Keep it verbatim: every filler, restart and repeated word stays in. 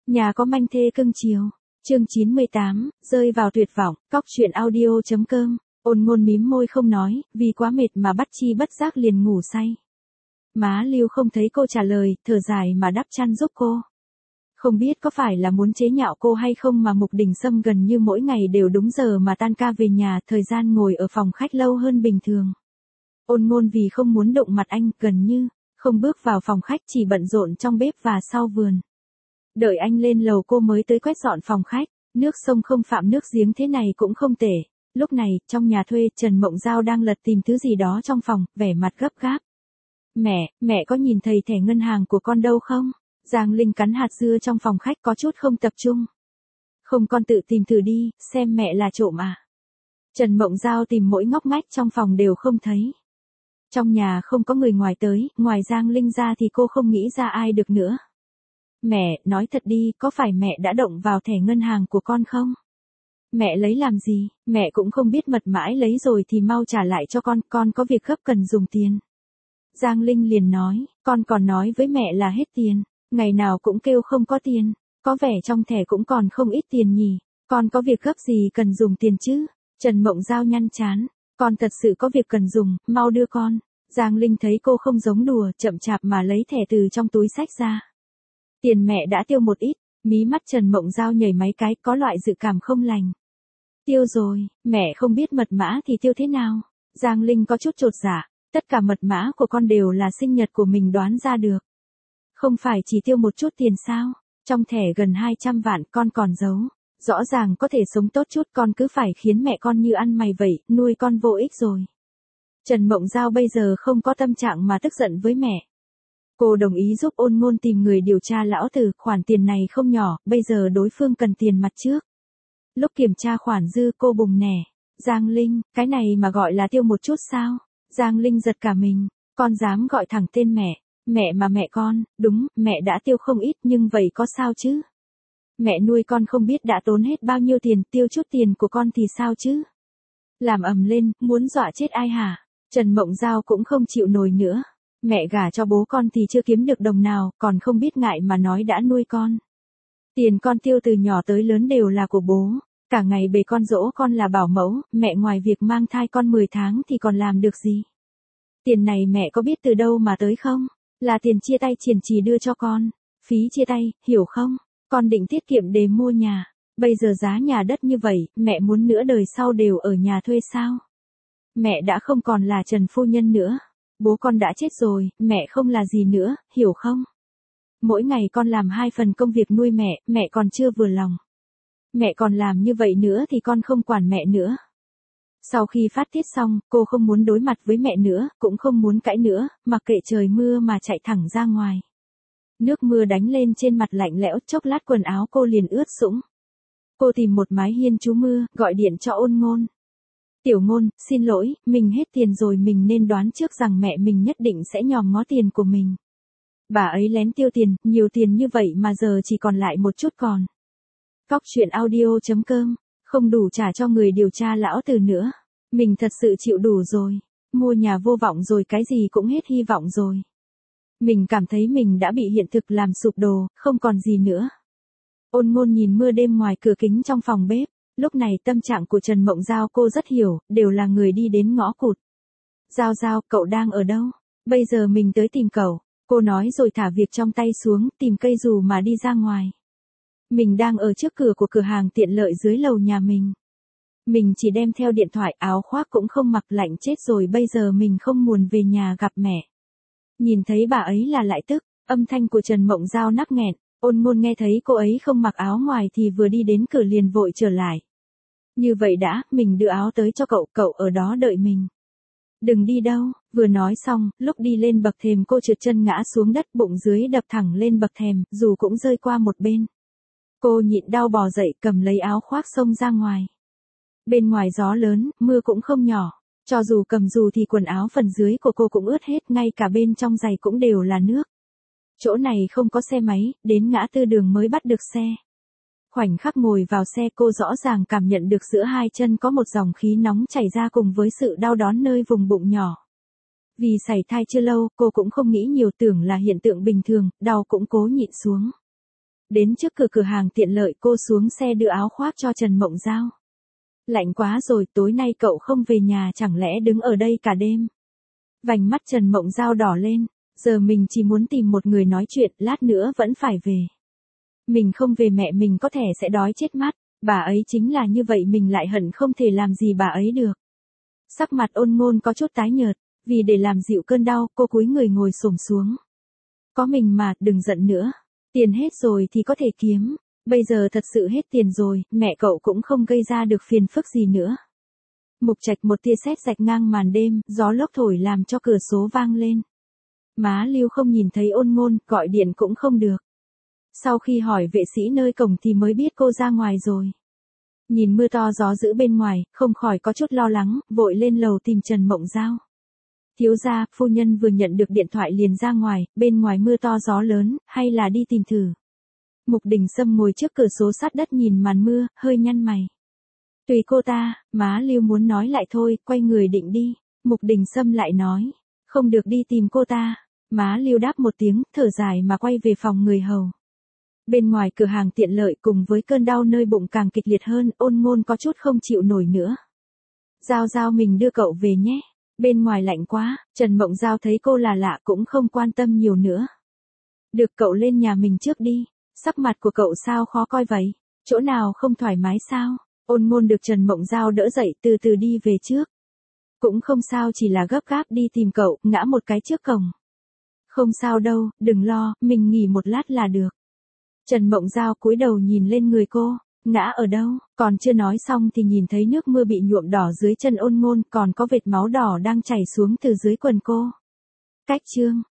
Nhà có manh thê cưng chiều. Chương chín mươi tám, rơi vào tuyệt vọng, cóc truyện audio.com. Ôn Ngôn mím môi không nói, vì quá mệt mà bất chi bất giác liền ngủ say. Má Lưu không thấy cô trả lời, thở dài mà đắp chăn giúp cô. Không biết có phải là muốn chế nhạo cô hay không mà Mục Đình Sâm gần như mỗi ngày đều đúng giờ mà tan ca về nhà, thời gian ngồi ở phòng khách lâu hơn bình thường. Ôn Ngôn vì không muốn đụng mặt anh, gần như không bước vào phòng khách, chỉ bận rộn trong bếp và sau vườn. Đợi anh lên lầu cô mới tới quét dọn phòng khách, nước sông không phạm nước giếng thế này cũng không tệ. Lúc này, trong nhà thuê, Trần Mộng Giao đang lật tìm thứ gì đó trong phòng, vẻ mặt gấp gáp. Mẹ, mẹ có nhìn thấy thẻ ngân hàng của con đâu không? Giang Linh cắn hạt dưa trong phòng khách có chút không tập trung. Không, con tự tìm thử đi, xem mẹ là trộm à? Trần Mộng Giao tìm mỗi ngóc ngách trong phòng đều không thấy. Trong nhà không có người ngoài tới, ngoài Giang Linh ra thì cô không nghĩ ra ai được nữa. Mẹ, nói thật đi, có phải mẹ đã động vào thẻ ngân hàng của con không? Mẹ lấy làm gì, mẹ cũng không biết, mật mãi lấy rồi thì mau trả lại cho con, con có việc gấp cần dùng tiền. Giang Linh liền nói, con còn nói với mẹ là hết tiền, ngày nào cũng kêu không có tiền, có vẻ trong thẻ cũng còn không ít tiền nhỉ, con có việc gấp gì cần dùng tiền chứ? Trần Mộng Giao nhăn chán, con thật sự có việc cần dùng, mau đưa con. Giang Linh thấy cô không giống đùa, chậm chạp mà lấy thẻ từ trong túi xách ra. Tiền mẹ đã tiêu một ít, mí mắt Trần Mộng Giao nhảy mấy cái, có loại dự cảm không lành. Tiêu rồi, mẹ không biết mật mã thì tiêu thế nào? Giang Linh có chút chột dạ, tất cả mật mã của con đều là sinh nhật của mình đoán ra được. Không phải chỉ tiêu một chút tiền sao? Trong thẻ gần hai trăm vạn con còn giấu. Rõ ràng có thể sống tốt chút, con cứ phải khiến mẹ con như ăn mày vậy, nuôi con vô ích rồi. Trần Mộng Giao bây giờ không có tâm trạng mà tức giận với mẹ. Cô đồng ý giúp Ôn Ngôn tìm người điều tra lão tử, khoản tiền này không nhỏ, bây giờ đối phương cần tiền mặt trước. Lúc kiểm tra khoản dư cô bùng nẻ. Giang Linh, cái này mà gọi là tiêu một chút sao? Giang Linh giật cả mình, con dám gọi thẳng tên mẹ. Mẹ mà mẹ con, đúng, mẹ đã tiêu không ít nhưng vậy có sao chứ? Mẹ nuôi con không biết đã tốn hết bao nhiêu tiền, tiêu chút tiền của con thì sao chứ? Làm ầm lên, muốn dọa chết ai hả? Trần Mộng Giao cũng không chịu nổi nữa. Mẹ gả cho bố con thì chưa kiếm được đồng nào, còn không biết ngại mà nói đã nuôi con. Tiền con tiêu từ nhỏ tới lớn đều là của bố. Cả ngày bề con dỗ con là bảo mẫu, mẹ ngoài việc mang thai con mười tháng thì còn làm được gì? Tiền này mẹ có biết từ đâu mà tới không? Là tiền chia tay Triển Trì đưa cho con. Phí chia tay, hiểu không? Con định tiết kiệm để mua nhà. Bây giờ giá nhà đất như vậy, mẹ muốn nửa đời sau đều ở nhà thuê sao? Mẹ đã không còn là Trần phu nhân nữa. Bố con đã chết rồi, mẹ không là gì nữa, hiểu không? Mỗi ngày con làm hai phần công việc nuôi mẹ, mẹ còn chưa vừa lòng. Mẹ còn làm như vậy nữa thì con không quản mẹ nữa. Sau khi phát tiết xong, cô không muốn đối mặt với mẹ nữa, cũng không muốn cãi nữa, mặc kệ trời mưa mà chạy thẳng ra ngoài. Nước mưa đánh lên trên mặt lạnh lẽo, chốc lát quần áo cô liền ướt sũng. Cô tìm một mái hiên trú mưa, gọi điện cho Ôn Ngôn. Tiểu Ngôn, xin lỗi, mình hết tiền rồi, mình nên đoán trước rằng mẹ mình nhất định sẽ nhòm ngó tiền của mình. Bà ấy lén tiêu tiền, nhiều tiền như vậy mà giờ chỉ còn lại một chút còn. Cóc truyện audio.com, không đủ trả cho người điều tra lão tử nữa. Mình thật sự chịu đủ rồi. Mua nhà vô vọng rồi, cái gì cũng hết hy vọng rồi. Mình cảm thấy mình đã bị hiện thực làm sụp đổ, không còn gì nữa. Ôn Ngôn nhìn mưa đêm ngoài cửa kính trong phòng bếp. Lúc này tâm trạng của Trần Mộng Giao cô rất hiểu, đều là người đi đến ngõ cụt. Giao Giao, cậu đang ở đâu? Bây giờ mình tới tìm cậu. Cô nói rồi thả việc trong tay xuống, tìm cây dù mà đi ra ngoài. Mình đang ở trước cửa của cửa hàng tiện lợi dưới lầu nhà mình. Mình chỉ đem theo điện thoại, áo khoác cũng không mặc, lạnh chết rồi, bây giờ mình không muốn về nhà gặp mẹ. Nhìn thấy bà ấy là lại tức, âm thanh của Trần Mộng Giao nắc nghẹn. Ôn Ngôn nghe thấy cô ấy không mặc áo ngoài thì vừa đi đến cửa liền vội trở lại. Như vậy đã, mình đưa áo tới cho cậu, cậu ở đó đợi mình. Đừng đi đâu, vừa nói xong, lúc đi lên bậc thềm cô trượt chân ngã xuống đất, bụng dưới đập thẳng lên bậc thềm, dù cũng rơi qua một bên. Cô nhịn đau bò dậy, cầm lấy áo khoác xông ra ngoài. Bên ngoài gió lớn, mưa cũng không nhỏ. Cho dù cầm dù thì quần áo phần dưới của cô cũng ướt hết, ngay cả bên trong giày cũng đều là nước. Chỗ này không có xe máy, đến ngã tư đường mới bắt được xe. Khoảnh khắc ngồi vào xe cô rõ ràng cảm nhận được giữa hai chân có một dòng khí nóng chảy ra cùng với sự đau đớn nơi vùng bụng nhỏ. Vì sảy thai chưa lâu, cô cũng không nghĩ nhiều, tưởng là hiện tượng bình thường, đau cũng cố nhịn xuống. Đến trước cửa cửa hàng tiện lợi cô xuống xe đưa áo khoác cho Trần Mộng Giao. Lạnh quá rồi, tối nay cậu không về nhà chẳng lẽ đứng ở đây cả đêm. Vành mắt Trần Mộng Giao đỏ lên, giờ mình chỉ muốn tìm một người nói chuyện, lát nữa vẫn phải về. Mình không về mẹ mình có thể sẽ đói chết mắt, bà ấy chính là như vậy mình lại hận không thể làm gì bà ấy được. Sắc mặt Ôn Ngôn có chút tái nhợt, vì để làm dịu cơn đau, cô cúi người ngồi xổm xuống. Có mình mà, đừng giận nữa. Tiền hết rồi thì có thể kiếm, bây giờ thật sự hết tiền rồi, mẹ cậu cũng không gây ra được phiền phức gì nữa. Mục Trạch một tia sét rạch ngang màn đêm, gió lốc thổi làm cho cửa số vang lên. Má Lưu không nhìn thấy Ôn Ngôn, gọi điện cũng không được. Sau khi hỏi vệ sĩ nơi cổng thì mới biết cô ra ngoài rồi. Nhìn mưa to gió dữ bên ngoài, không khỏi có chút lo lắng, vội lên lầu tìm Trần Mộng Giao. Thiếu gia, phu nhân vừa nhận được điện thoại liền ra ngoài, bên ngoài mưa to gió lớn, hay là đi tìm thử. Mục Đình Sâm ngồi trước cửa sổ sát đất nhìn màn mưa, hơi nhăn mày. Tùy cô ta, má Lưu muốn nói lại thôi, quay người định đi. Mục Đình Sâm lại nói, không được đi tìm cô ta. Má Lưu đáp một tiếng, thở dài mà quay về phòng người hầu. Bên ngoài cửa hàng tiện lợi cùng với cơn đau nơi bụng càng kịch liệt hơn, Ôn Ngôn có chút không chịu nổi nữa. Giao Giao mình đưa cậu về nhé. Bên ngoài lạnh quá, Trần Mộng Giao thấy cô là lạ cũng không quan tâm nhiều nữa. Được, cậu lên nhà mình trước đi. Sắc mặt của cậu sao khó coi vậy? Chỗ nào không thoải mái sao? Ôn Ngôn được Trần Mộng Giao đỡ dậy, từ từ đi về trước. Cũng không sao, chỉ là gấp gáp đi tìm cậu, ngã một cái trước cổng. Không sao đâu, đừng lo, mình nghỉ một lát là được. Trần Mộng Giao cúi đầu nhìn lên người cô, ngã ở đâu, còn chưa nói xong thì nhìn thấy nước mưa bị nhuộm đỏ dưới chân Ôn Ngôn, còn có vệt máu đỏ đang chảy xuống từ dưới quần cô. Cách chương